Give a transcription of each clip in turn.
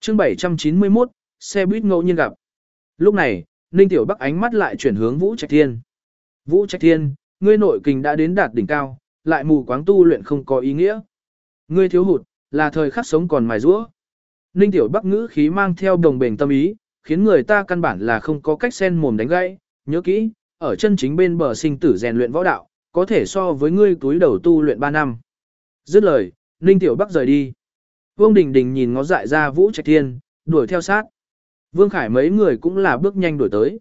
chương 791, xe buýt ngẫu nhiên gặp. Lúc này, Ninh Tiểu Bắc ánh mắt lại chuyển hướng Vũ Trạch Thiên. Vũ Trạch Thiên, ngươi nội kình đã đến đạt đỉnh cao, lại mù quáng tu luyện không có ý nghĩa. Ngươi thiếu hụt, là thời khắc sống còn mài giũa. Ninh Tiểu Bắc ngữ khí mang theo đồng bền tâm ý, khiến người ta căn bản là không có cách sen mồm đánh gãy. Nhớ kỹ, ở chân chính bên bờ sinh tử rèn luyện võ đạo, có thể so với ngươi túi đầu tu luyện 3 năm. Dứt lời, Ninh Tiểu Bắc rời đi. Vương Đình Đình nhìn ngó dại ra Vũ Trạch Thiên, đuổi theo sát. Vương Khải mấy người cũng là bước nhanh đuổi tới.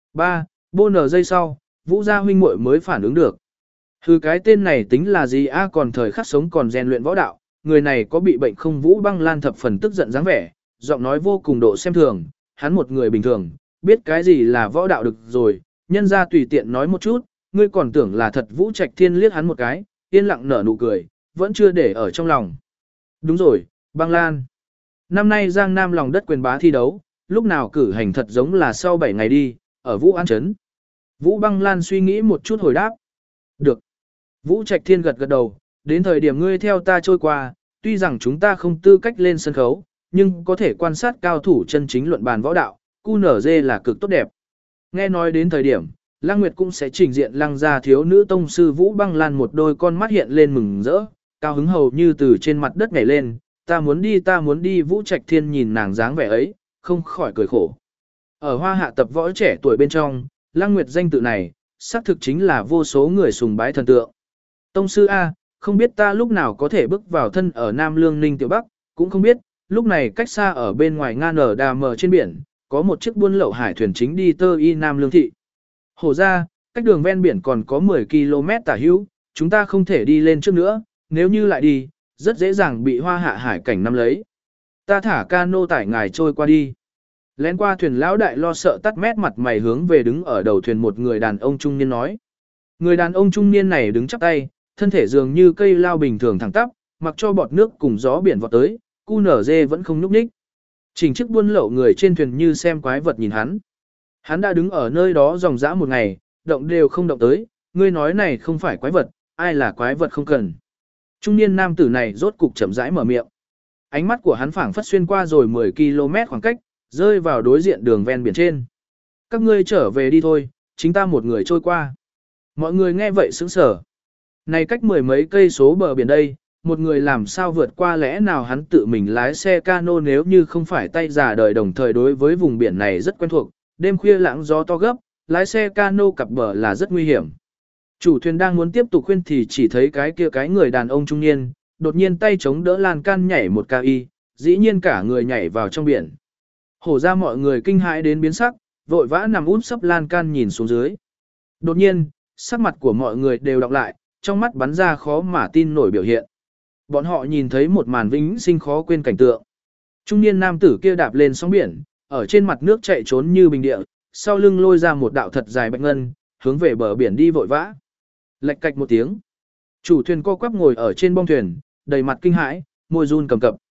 3 giây sau, Vũ gia huynh muội mới phản ứng được. Hừ, cái tên này tính là gì a, còn thời khắc sống còn rèn luyện võ đạo, người này có bị bệnh không? Vũ Băng Lan thập phần tức giận dáng vẻ, giọng nói vô cùng độ xem thường, hắn một người bình thường, biết cái gì là võ đạo được rồi, nhân ra tùy tiện nói một chút, ngươi còn tưởng là thật. Vũ Trạch Thiên liếc hắn một cái, yên lặng nở nụ cười, vẫn chưa để ở trong lòng. Đúng rồi, Băng Lan. Năm nay Giang Nam lòng đất quyền bá thi đấu, lúc nào cử hành thật giống là sau 7 ngày đi, ở Vũ An Trấn. Vũ Băng Lan suy nghĩ một chút hồi đáp. Được. Vũ Trạch Thiên gật gật đầu, đến thời điểm ngươi theo ta trôi qua, tuy rằng chúng ta không tư cách lên sân khấu, nhưng có thể quan sát cao thủ chân chính luận bàn võ đạo, QNZ là cực tốt đẹp. Nghe nói đến thời điểm, Lăng Nguyệt cũng sẽ trình diện Lăng gia thiếu nữ tông sư Vũ Băng Lan một đôi con mắt hiện lên mừng rỡ, cao hứng hầu như từ trên mặt đất nhảy lên, ta muốn đi. Vũ Trạch Thiên nhìn nàng dáng vẻ ấy, không khỏi cười khổ. Ở Hoa Hạ tập võ trẻ tuổi bên trong, Lăng Nguyệt danh tự này, xác thực chính là vô số người sùng bái thần tượng. Tông sư A, không biết ta lúc nào có thể bước vào thân ở Nam Lương Ninh Tiểu Bắc, cũng không biết, lúc này cách xa ở bên ngoài Nga nở đà mờ trên biển, có một chiếc buôn lậu hải thuyền chính đi tơ y Nam Lương Thị. Hổ ra, cách đường ven biển còn có 10 km tả hữu, chúng ta không thể đi lên trước nữa, nếu như lại đi, rất dễ dàng bị Hoa Hạ hải cảnh nắm lấy. Ta thả cano tải ngài trôi qua đi. Lén qua thuyền lão đại lo sợ tắt mét mặt mày hướng về đứng ở đầu thuyền một người đàn ông trung niên nói. Người đàn ông trung niên này đứng chắp tay, thân thể dường như cây lao bình thường thẳng tắp, mặc cho bọt nước cùng gió biển vọt tới, QNZ vẫn không nhúc nhích. Chỉnh chiếc buôn lậu người trên thuyền như xem quái vật nhìn hắn. Hắn đã đứng ở nơi đó dòng dã một ngày, động đều không động tới, ngươi nói này không phải quái vật, ai là quái vật không cần. Trung niên nam tử này rốt cục chậm rãi mở miệng. Ánh mắt của hắn phảng phất xuyên qua rồi 10 km khoảng cách, rơi vào đối diện đường ven biển trên. Các ngươi trở về đi thôi, chính ta một người trôi qua. Mọi người nghe vậy sững sờ. Này cách 10 mấy cây số bờ biển đây, một người làm sao vượt qua, lẽ nào hắn tự mình lái xe cano? Nếu như không phải tay già đời đồng thời đối với vùng biển này rất quen thuộc, đêm khuya lãng gió to gấp, lái xe cano cặp bờ là rất nguy hiểm. Chủ thuyền đang muốn tiếp tục khuyên thì chỉ thấy cái người đàn ông trung niên, đột nhiên tay chống đỡ lan can nhảy một ca y, dĩ nhiên cả người nhảy vào trong biển. Hổ ra mọi người kinh hãi đến biến sắc, vội vã nằm úp sấp lan can nhìn xuống dưới. Đột nhiên, sắc mặt của mọi người đều đọc lại, trong mắt bắn ra khó mà tin nổi biểu hiện. Bọn họ nhìn thấy một màn vĩnh sinh khó quên cảnh tượng. Trung niên nam tử kia đạp lên sóng biển, ở trên mặt nước chạy trốn như bình địa, sau lưng lôi ra một đạo thật dài bạch ngân, hướng về bờ biển đi vội vã. Lạch cạch một tiếng. Chủ thuyền co quắp ngồi ở trên bong thuyền, đầy mặt kinh hãi, môi run cầm cập.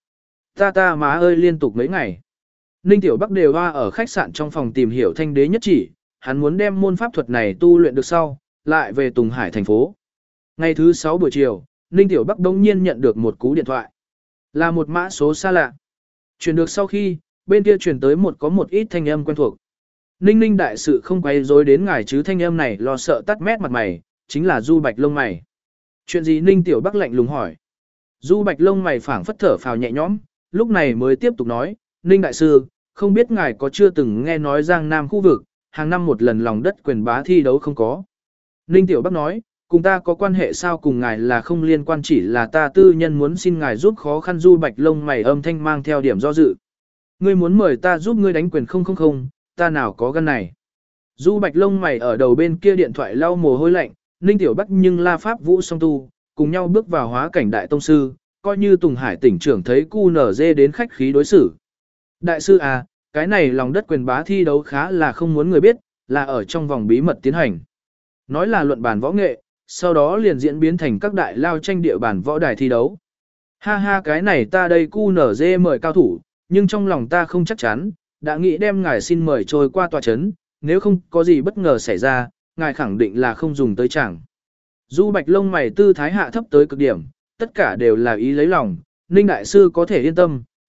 Ta má ơi, liên tục mấy ngày. Ninh Tiểu Bắc đều hoa ở khách sạn trong phòng tìm hiểu thanh đế nhất chỉ, hắn muốn đem môn pháp thuật này tu luyện được sau, lại về Tùng Hải thành phố. Ngày thứ 6 buổi chiều, Ninh Tiểu Bắc bỗng nhiên nhận được một cú điện thoại. Là một mã số xa lạ. Chuyển được sau khi, bên kia chuyển tới có một ít thanh âm quen thuộc. Ninh đại sự không quay rối đến ngài chứ? Thanh âm này lo sợ tắt mét mặt mày, chính là Du Bạch lông mày. Chuyện gì? Ninh Tiểu Bắc lạnh lùng hỏi. Du Bạch lông mày phảng phất thở phào nhẹ nhõm, lúc này mới tiếp tục nói, Ninh đại sư, không biết ngài có chưa từng nghe nói Giang Nam khu vực, hàng năm một lần lòng đất quyền bá thi đấu không có. Ninh Tiểu Bắc nói, cùng ta có quan hệ sao? Cùng ngài là không liên quan, chỉ là ta tư nhân muốn xin ngài giúp khó khăn. Du Bạch lông mày âm thanh mang theo điểm do dự. Ngươi muốn mời ta giúp ngươi đánh quyền không, ta nào có gan này. Du Bạch lông mày ở đầu bên kia điện thoại lau mồ hôi lạnh, Ninh Tiểu Bắc nhưng La Pháp Vũ song tu, cùng nhau bước vào hóa cảnh đại tông sư, coi như Tùng Hải tỉnh trưởng thấy QNZ đến khách khí đối xử. Đại sư à, cái này lòng đất quyền bá thi đấu khá là không muốn người biết, là ở trong vòng bí mật tiến hành. Nói là luận bàn võ nghệ, sau đó liền diễn biến thành các đại lao tranh địa bàn võ đài thi đấu. Ha ha, cái này ta đây QNZ mời cao thủ, nhưng trong lòng ta không chắc chắn, đã nghĩ đem ngài xin mời trôi qua tòa chấn, nếu không có gì bất ngờ xảy ra, ngài khẳng định là không dùng tới chẳng. Du Bạch lông mày tư thái hạ thấp tới cực điểm, tất cả đều là ý lấy lòng, Ninh đại sư có thể yên tâm,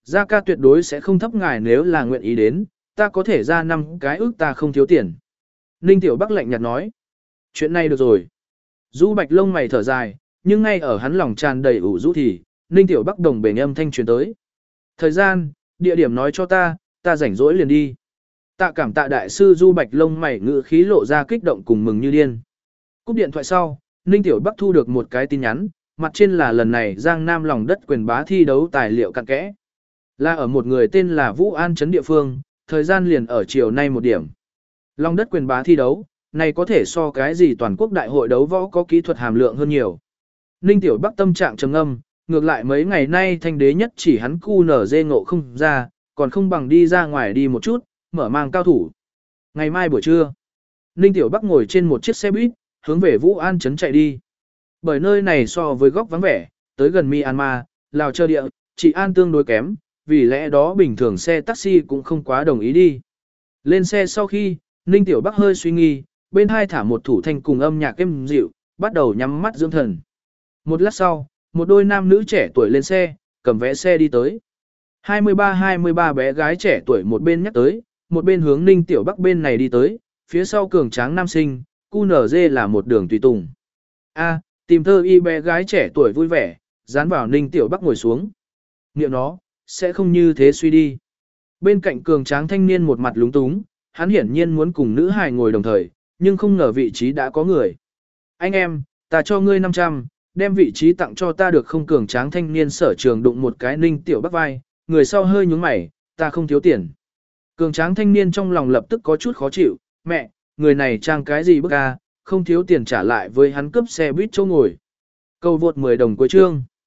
Gia ca tuyệt đối sẽ không thấp ngài nếu là nguyện ý đến, ta có thể ra 5 cái ước ta không thiếu tiền. Ninh Tiểu Bắc lạnh nhạt nói. Chuyện này được rồi. Du Bạch lông mày thở dài, nhưng ngay ở hắn lòng tràn đầy ủ rũ thì, Ninh Tiểu Bắc đồng bền âm thanh truyền tới. Thời gian, địa điểm nói cho ta rảnh rỗi liền đi. Tạ cảm tạ đại sư Du Bạch lông mày ngữ khí lộ ra kích động cùng mừng như điên. Cúp điện thoại sau, Ninh Tiểu Bắc thu được một cái tin nhắn, mặt trên là lần này Giang Nam lòng đất quyền bá thi đấu tài liệu cặn kẽ. Là ở một người tên là Vũ An Trấn địa phương, thời gian liền ở chiều nay 1 điểm. Lòng đất quyền bá thi đấu, này có thể so cái gì toàn quốc đại hội đấu võ có kỹ thuật hàm lượng hơn nhiều. Ninh Tiểu Bắc tâm trạng trầm ngâm, ngược lại mấy ngày nay thanh đế nhất chỉ hắn cu nở dê ngộ không ra, còn không bằng đi ra ngoài đi một chút, mở mang cao thủ. Ngày mai buổi trưa, Ninh Tiểu Bắc ngồi trên một chiếc xe buýt, hướng về Vũ An Trấn chạy đi. Bởi nơi này so với góc vắng vẻ, tới gần Myanmar, Lào Chơ địa, trị an tương đối kém, vì lẽ đó bình thường xe taxi cũng không quá đồng ý đi. Lên xe sau khi, Ninh Tiểu Bắc hơi suy nghi, bên hai thả một thủ thanh cùng âm nhạc êm dịu, bắt đầu nhắm mắt dưỡng thần. Một lát sau, một đôi nam nữ trẻ tuổi lên xe, cầm vé xe đi tới. 23 bé gái trẻ tuổi một bên nhắc tới, một bên hướng Ninh Tiểu Bắc bên này đi tới, phía sau cường tráng nam sinh, QNZ là một đường tùy tùng. Tìm thơ y bé gái trẻ tuổi vui vẻ, dán vào Ninh Tiểu Bắc ngồi xuống. Niệm nó, sẽ không như thế suy đi. Bên cạnh cường tráng thanh niên một mặt lúng túng, hắn hiển nhiên muốn cùng nữ hài ngồi đồng thời, nhưng không ngờ vị trí đã có người. Anh em, ta cho ngươi 500, đem vị trí tặng cho ta được không? Cường tráng thanh niên sở trường đụng một cái Ninh Tiểu Bắc vai, người sau hơi nhướng mày, ta không thiếu tiền. Cường tráng thanh niên trong lòng lập tức có chút khó chịu, mẹ, người này trang cái gì bức a, không thiếu tiền trả lại với hắn cướp xe buýt chỗ ngồi. Câu vượt 10 đồng cuối chương.